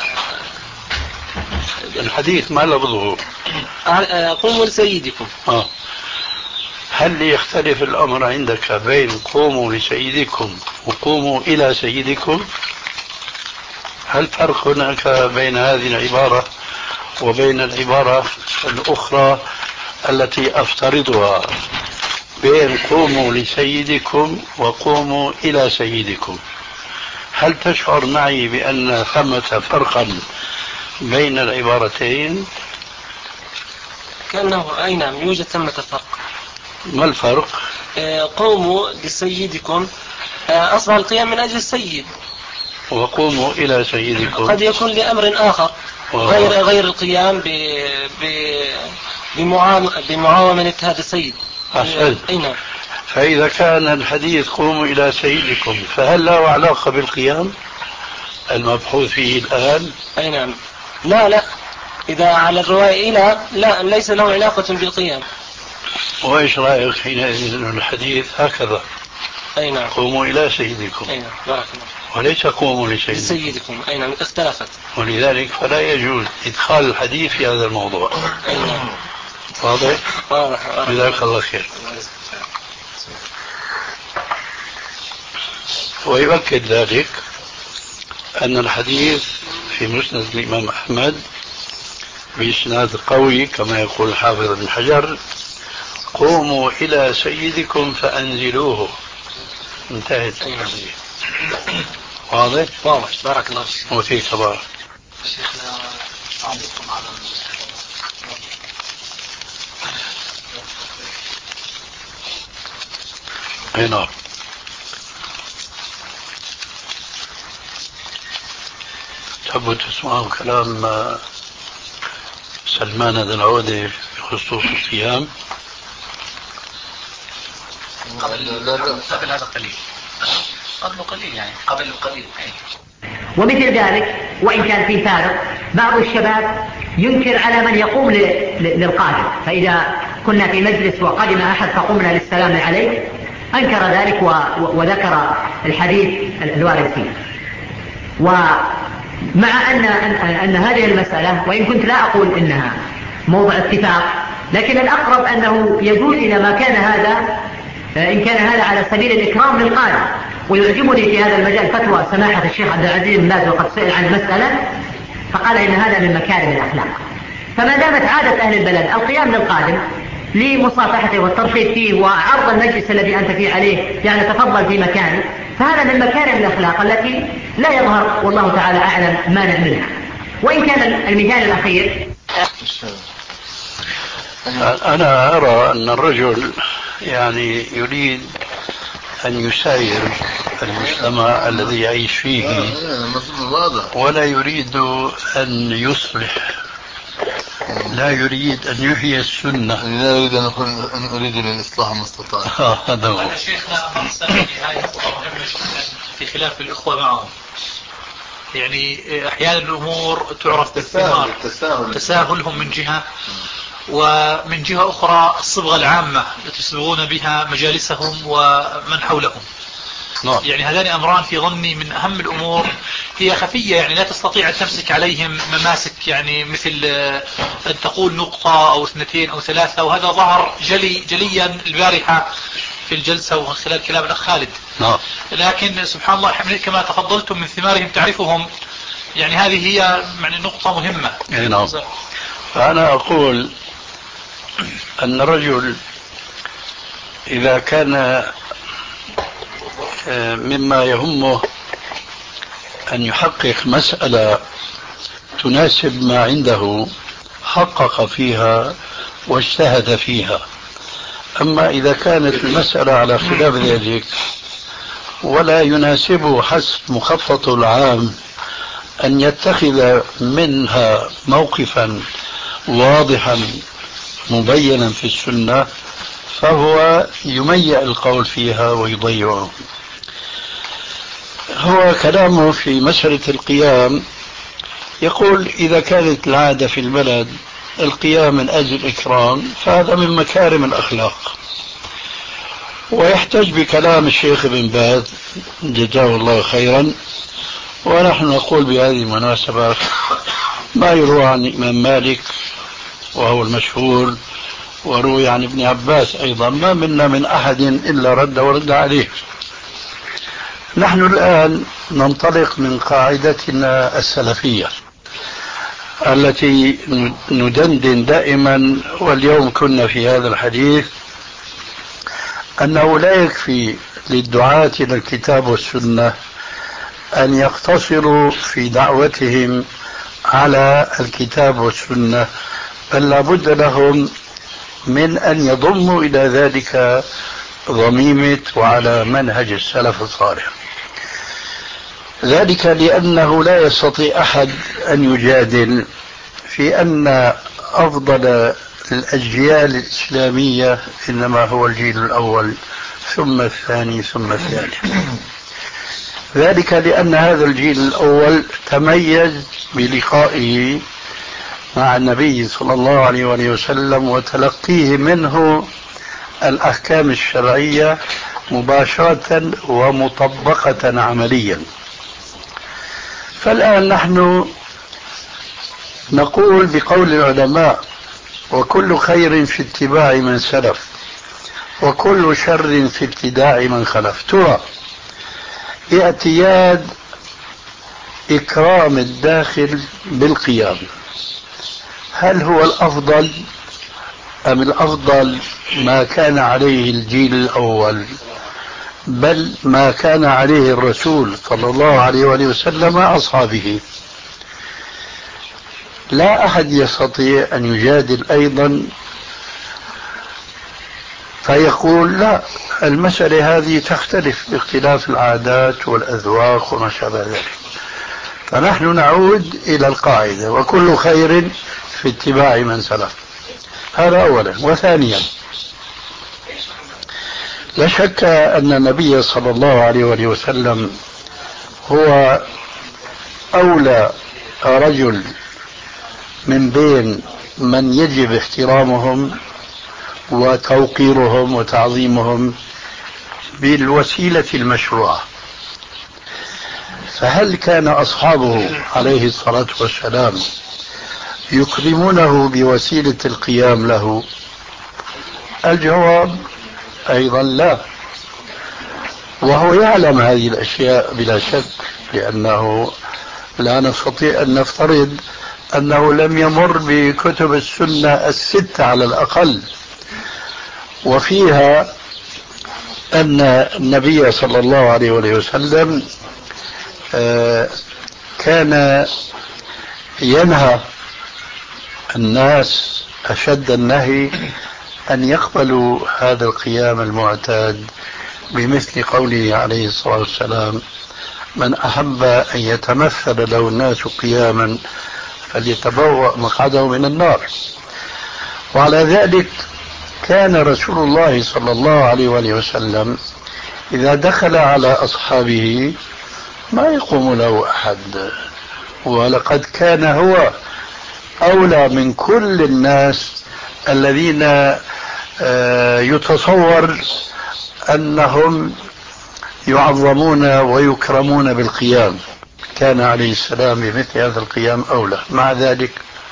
الحديث ما لفظه. قوموا لسيدكم. آه. هل يختلف الأمر عندك بين قوموا لسيدكم وقوموا إلى سيدكم؟ هل فرق هناك بين هذه العبارة وبين العبارة الأخرى التي أفترضها بين قوموا لسيدكم وقوموا إلى سيدكم؟ هل تشعر معي بأن ثمة فرقا بين العبارتين؟ كأنه أي نعم يوجد ثمة فرق. ما الفرق؟ قوموا لسيدكم أصبح القيام من أجل السيد، وقوموا إلى سيدكم قد يكون لأمر آخر غير غير القيام ب بمعاومة هذا السيد. أحسنت. أي نعم. فإذا كان الحديث قوموا إلى سيدكم فهل له علاقة بالقيام المبحوث فيه الآن؟ أي نعم. لا لا إذا على الرواية إلى لا ليس له علاقة بالقيام. وإيش رأيك حينئذ أن الحديث هكذا؟ أي نعم. قوموا إلى سيدكم. أي نعم. بارك الله. وليس قوموا لسيدكم. لسيدكم. أي نعم. اختلفت. ولذلك فلا يجوز إدخال الحديث في هذا الموضوع. أي نعم. واضح؟ واضح. جزاك الله خير. ويؤكد ذلك أن الحديث في مسند الإمام أحمد بإسناد قوي كما يقول الحافظ ابن حجر: قوموا إلى سيدكم فأنزلوه. انتهت. واضح؟ واضح. بارك الله فيك. وفيك بارك. شيخنا أعليكم على هنا تحبوا تسمعوا كلام سلمان ذي العودة بخصوص الصيام؟ قبل هذا قليل قبل قليل يعني قبل قليل. ومثل ذلك وإن كان في فارق، بعض الشباب ينكر على من يقوم للقادم، فإذا كنا في مجلس وقدم أحد فقمنا للسلام عليه أنكر ذلك وذكر الحديث الوارد فيه. ومع أن, أن هذه المسألة وإن كنت لا أقول إنها موضع اتفاق، لكن الأقرب أنه يجوز إلى ما كان هذا، إن كان هذا على سبيل الإكرام للقادم. ويعجبني في هذا المجال فتوى سماحة الشيخ عبد العزيز بن باز وقد سئل عن المسألة فقال إن هذا من مكارم الأخلاق. فما دامت عادة أهل البلد القيام للقادم لمصافحته والترحيب فيه وعرض المجلس الذي أنت فيه عليه، يعني تفضل في مكانه، فهذا من مكارم الأخلاق التي لا يظهر والله تعالى أعلم مانع منها. وإن كان المثال الأخير، أنا أرى أن الرجل يعني يريد أن يساير المجتمع الذي يعيش فيه ولا يريد أن يصلح، لا يريد أن يحيي السنة، لا يريد أن أكون أن أريد للإصلاح ما استطاع. هذا هو. شيخنا في خلاف الأخوة معهم، يعني أحيانا الأمور تعرف بالثمار، تساهلهم من جهة، ومن جهة أخرى الصبغة العامة التي يصبغون بها مجالسهم ومن حولهم. يعني هذان أمران في ظني من أهم الأمور، هي خفية يعني لا تستطيع أن تمسك عليهم مماسك، يعني مثل أن تقول نقطة أو اثنتين أو ثلاثة، وهذا ظهر جلي جليا البارحة في الجلسة ومن خلال كلام الأخ خالد. لكن سبحان الله كما تفضلتم من ثمارهم تعرفهم، يعني هذه هي يعني نقطة مهمة. نعم. فأنا أقول أن الرجل إذا كان مما يهمه أن يحقق مسألة تناسب ما عنده حقق فيها واجتهد فيها. أما إذا كانت المسألة على خلاف ذلك ولا يناسبه حسب مخططه العام أن يتخذ منها موقفا واضحا مبينا في السنة، فهو يميع القول فيها ويضيعه. هو كلامه في مسألة القيام يقول إذا كانت العادة في البلد القيام من أجل الإكرام فهذا من مكارم الأخلاق، ويحتج بكلام الشيخ ابن باز جزاه الله خيرا. ونحن نقول بهذه المناسبة ما يروى عن الإمام مالك وهو المشهور، وروي عن ابن عباس أيضا، ما منا من أحد إلا رد ورد عليه. نحن الآن ننطلق من قاعدتنا السلفية التي ندندن دائما، واليوم كنا في هذا الحديث، أنه لا يكفي للدعاة إلى الكتاب والسنة أن يقتصروا في دعوتهم على الكتاب والسنة، بل لابد لهم من أن يضموا إلى ذلك ضميمة وعلى منهج السلف الصالح. ذلك لأنه لا يستطيع أحد أن يجادل في أن أفضل الأجيال الإسلامية إنما هو الجيل الأول ثم الثاني ثم الثالث. ذلك لأن هذا الجيل الأول تميز بلقائه مع النبي صلى الله عليه وسلم وتلقيه منه الأحكام الشرعية مباشرة ومطبقة عمليا. فالآن نحن نقول بقول العلماء: وكل خير في اتباع من سلف وكل شر في ابتداع من خلف. ترى اعتياد إكرام الداخل بالقيام هل هو الأفضل أم الأفضل ما كان عليه الجيل الأول، بل ما كان عليه الرسول صلى الله عليه وسلم مع أصحابه؟ لا أحد يستطيع أن يجادل أيضا فيقول لا، المسألة هذه تختلف باختلاف العادات والأذواق وما شابه ذلك. فنحن نعود إلى القاعدة: وكل خير في اتباع من سلف. هذا أولا. وثانيا، لا شك أن النبي صلى الله عليه وآله وسلم هو أولى رجل من بين من يجب احترامهم وتوقيرهم وتعظيمهم بالوسيلة المشروعة. فهل كان أصحابه عليه الصلاة والسلام يكرمونه بوسيلة القيام له؟ الجواب أيضا لا، وهو يعلم هذه الأشياء بلا شك، لأنه لا نستطيع أن نفترض أنه لم يمر بكتب السنة الستة على الأقل، وفيها أن النبي صلى الله عليه وسلم كان ينهى الناس أشد النهي أن يقبلوا هذا القيام المعتاد، بمثل قوله عليه الصلاة والسلام: من أحب أن يتمثل له الناس قياما فليتبوأ مقعده من النار. وعلى ذلك كان رسول الله صلى الله عليه وسلم إذا دخل على أصحابه ما يقوم له أحد، ولقد كان هو أولى من كل الناس الذين يتصور أنهم يعظمون ويكرمون بالقيام. كان عليه السلام بمثل هذا القيام أولى، مع ذلك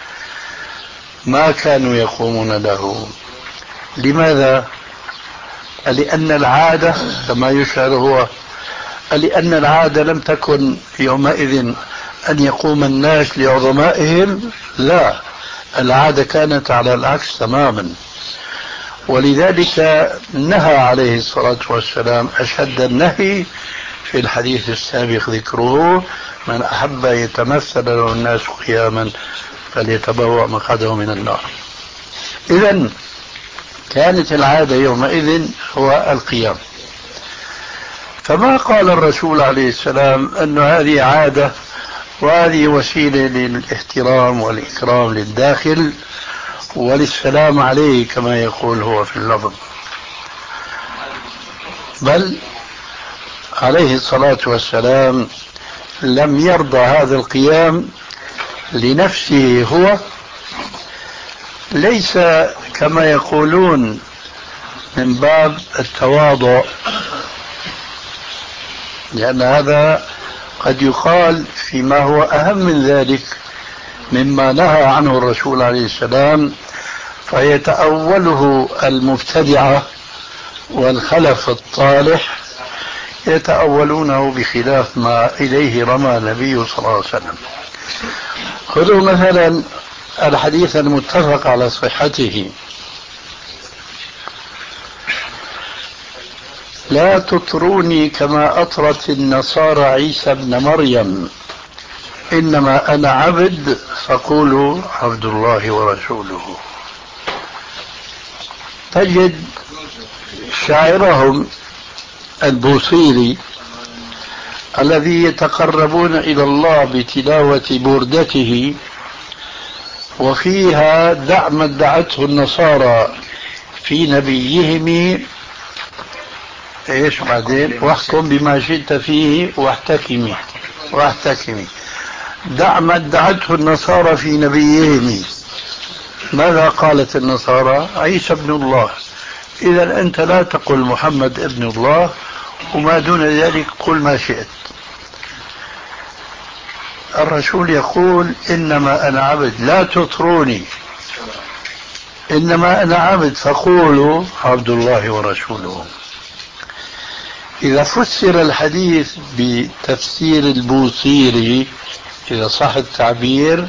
ما كانوا يقومون له. لماذا؟ لأن العادة كما يشعر هو، لأن العادة لم تكن يومئذ أن يقوم الناس لعظمائهم، لا، العادة كانت على العكس تماما. ولذلك نهى عليه الصلاة والسلام أشد النهي في الحديث السابق ذكره: من أحب يتمثل له الناس قياما فليتبوأ مقعده من النار. إذن كانت العادة يومئذ هو القيام. فما قال الرسول عليه السلام أن هذه عادة وهذه وسيلة للاحترام والإكرام للداخل وللسلام عليه كما يقول هو في اللفظ، بل عليه الصلاة والسلام لم يرضى هذا القيام لنفسه هو، ليس كما يقولون من باب التواضع، لأن هذا قد يقال فيما هو أهم من ذلك مما نهى عنه الرسول عليه السلام، فيتأوله المبتدعة والخلف الطالح يتأولونه بخلاف ما إليه رمى النبي صلى الله عليه وسلم. خذوا مثلا الحديث المتفق على صحته: لا تطروني كما أطرت النصارى عيسى ابن مريم، إنما أنا عبد فقولوا عبد الله ورسوله. تجد شاعرهم البوصيري الذي يتقربون إلى الله بتلاوة بردته، وفيها دع ما ادعته النصارى في نبيهم ايش بعدين واحكم بما شئت فيه واحتكمي واحتكمي دع ما ادعته النصارى في نبيهم. ماذا قالت النصارى؟ عيسى ابن الله. إذا أنت لا تقل محمد ابن الله، وما دون ذلك قل ما شئت. الرسول يقول: إنما أنا عبد لا تطروني، إنما أنا عبد فقولوا عبد الله ورسوله. إذا فسر الحديث بتفسير البوصيري إذا صح التعبير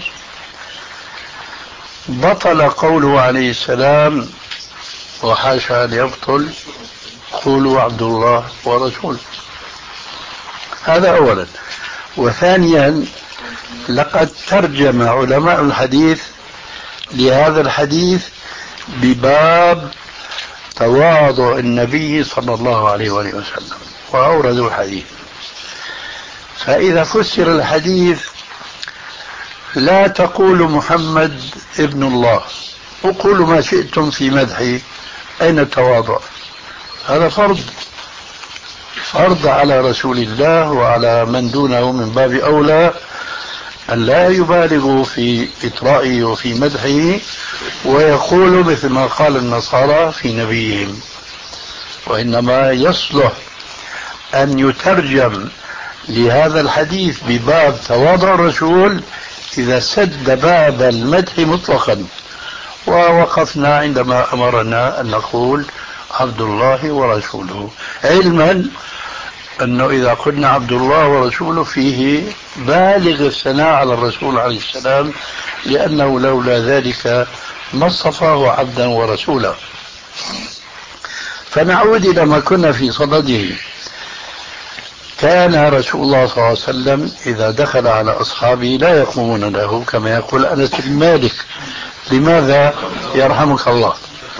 بطل قوله عليه السلام، وحاشا أن يبطل، قولوا عبد الله ورسوله. هذا أولا. وثانيا لقد ترجم علماء الحديث لهذا الحديث بباب تواضع النبي صلى الله عليه وسلم وأوردوا الحديث. فإذا فسر الحديث لا تقولوا محمد ابن الله وقولوا ما شئتم في مدحه، أين التواضع؟ هذا فرض فرض على رسول الله وعلى من دونه من باب أولى أن لا يبالغوا في إطرائه وفي مدحه ويقولوا مثل ما قال النصارى في نبيهم، وإنما يصلح أن يترجم لهذا الحديث بباب تواضع الرسول إذا سد باب المدح مطلقا. ووقفنا عندما أمرنا أن نقول عبد الله ورسوله، علما أنه إذا قلنا عبد الله ورسوله فيه بالغ الثناء على الرسول عليه السلام، لأنه لولا ذلك ما اصطفاه عبدا ورسولا. فنعود إلى ما كنا في صدده. كان رسول الله صلى الله عليه وسلم إذا دخل على أصحابه لا يقومون له، كما يقول أنس بن مالك. لماذا؟ يرحمك الله.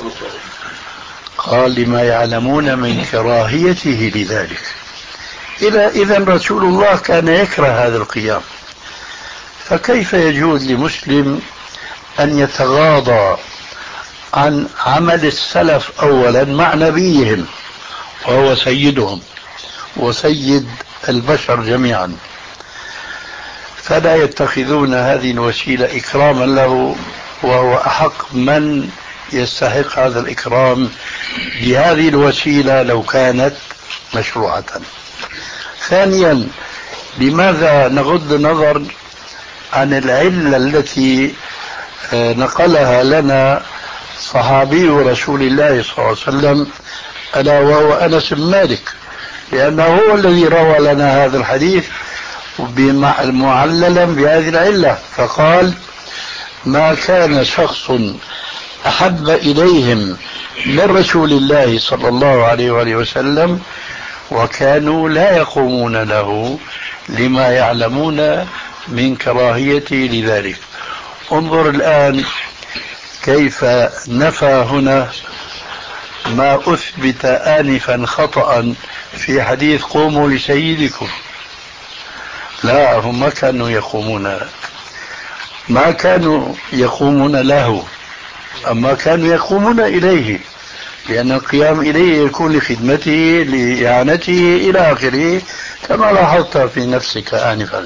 قال لما يعلمون من كراهيته لذلك. إذا إذن رسول الله كان يكره هذا القيام، فكيف يجوز لمسلم أن يتغاضى عن عمل السلف أولا مع نبيهم وهو سيدهم وسيد البشر جميعا؟ فلا يتخذون هذه الوسيلة إكراما له، وهو أحق من يستحق هذا الإكرام بهذه الوسيلة لو كانت مشروعة. ثانيا، لماذا نغض النظر عن العلة التي نقلها لنا صحابي رسول الله صلى الله عليه وسلم، ألا وهو أنس بن مالك، لأنه هو الذي روى لنا هذا الحديث معللا بهذه العلة. فقال: ما كان شخص أحب إليهم من رسول الله صلى الله عليه وآله وسلم وكانوا لا يقومون له لما يعلمون من كراهيته لذلك. انظر الآن كيف نفى هنا ما أثبت آنفا خطأ في حديث قوموا لسيدكم. لا، هم ما كانوا يقومون، ما كانوا يقومون له، أما كانوا يقومون إليه، لأن القيام إليه يكون لخدمته لإعانته إلى آخره، كما لاحظت في نفسك آنفا.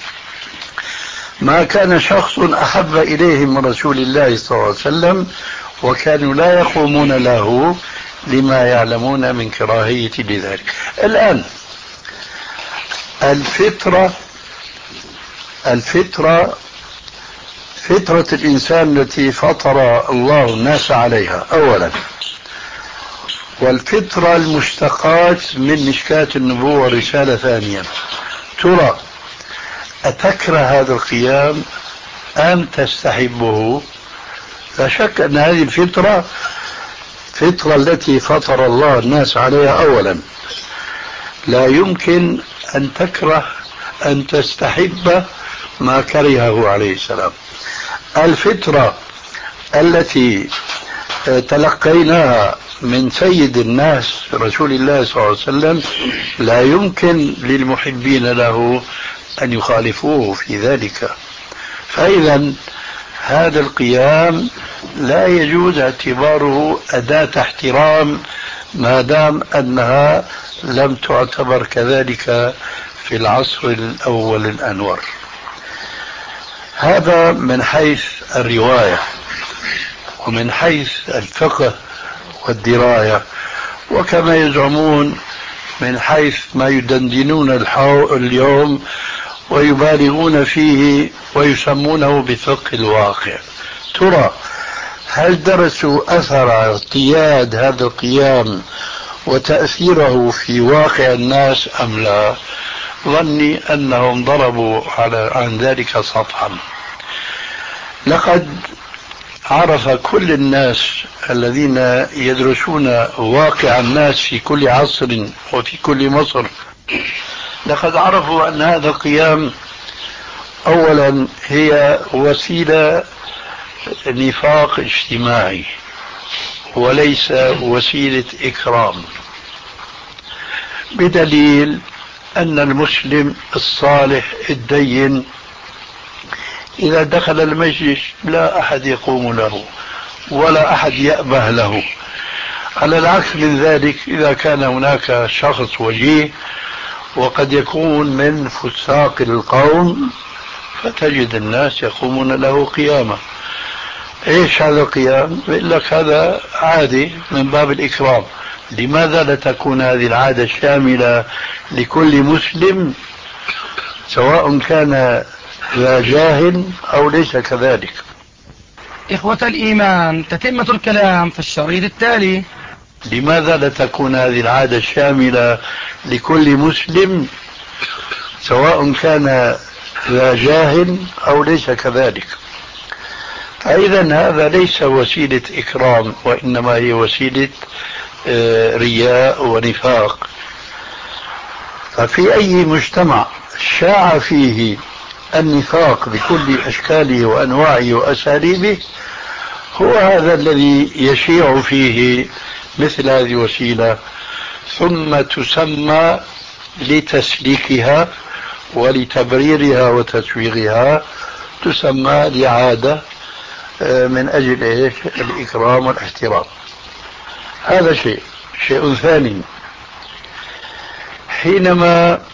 ما كان شخص أحب إليهم من رسول الله صلى الله عليه وسلم وكانوا لا يقومون له لما يعلمون من كراهية لذلك. الآن الفطرة الفطرة فطرة الإنسان التي فطر الله الناس عليها أولا، والفطرة المشتقات من مشكاة النبوة والرسالة ثانيا. ترى أتكره هذا القيام أم تستحبه؟ لا شك أن هذه الفطرة الفطرة التي فطر الله الناس عليها أولا، لا يمكن أن تكره أن تستحب ما كرهه عليه السلام. الفطرة التي تلقيناها من سيد الناس رسول الله صلى الله عليه وسلم لا يمكن للمحبين له أن يخالفوه في ذلك. فإذا هذا القيام لا يجوز اعتباره أداة احترام ما دام أنها لم تعتبر كذلك في العصر الأول الأنور. هذا من حيث الرواية، ومن حيث الفقه والدراية، وكما يزعمون من حيث ما يدندنون اليوم ويبالغون فيه ويسمونه بفقه الواقع. ترى هل درسوا أثر اعتياد هذا القيام وتأثيره في واقع الناس أم لا؟ ظني أنهم ضربوا على عن ذلك سطحا. لقد عرف كل الناس الذين يدرسون واقع الناس في كل عصر وفي كل مصر، لقد عرفوا أن هذا القيام أولا هي وسيلة نفاق اجتماعي وليس وسيلة إكرام، بدليل أن المسلم الصالح الدين إذا دخل المجلس لا أحد يقوم له ولا أحد يأبه له، على العكس من ذلك، إذا كان هناك شخص وجيه وقد يكون من فساق القوم فتجد الناس يقومون له قيامة. ايش هذا القيام؟ بيقول لك هذا عادي من باب الإكرام. لماذا لا تكون هذه العادة شاملة لكل مسلم سواء كان ذا جاه أو ليس كذلك؟ إخوة الإيمان، تتمة الكلام في الشريط التالي. لماذا لا تكون هذه العادة شاملة لكل مسلم سواء كان ذا جاه أو ليس كذلك؟ فإذا هذا ليس وسيلة إكرام، وإنما هي وسيلة رياء ونفاق. ففي أي مجتمع شاع فيه النفاق بكل أشكاله وأنواعه وأساليبه هو هذا الذي يشيع فيه مثل هذه الوسيلة، ثم تسمى لتسليكها ولتبريرها وتسويغها تسمى لعادة من أجل إيش؟ الإكرام والاحترام. هذا شيء. شيء ثاني، حينما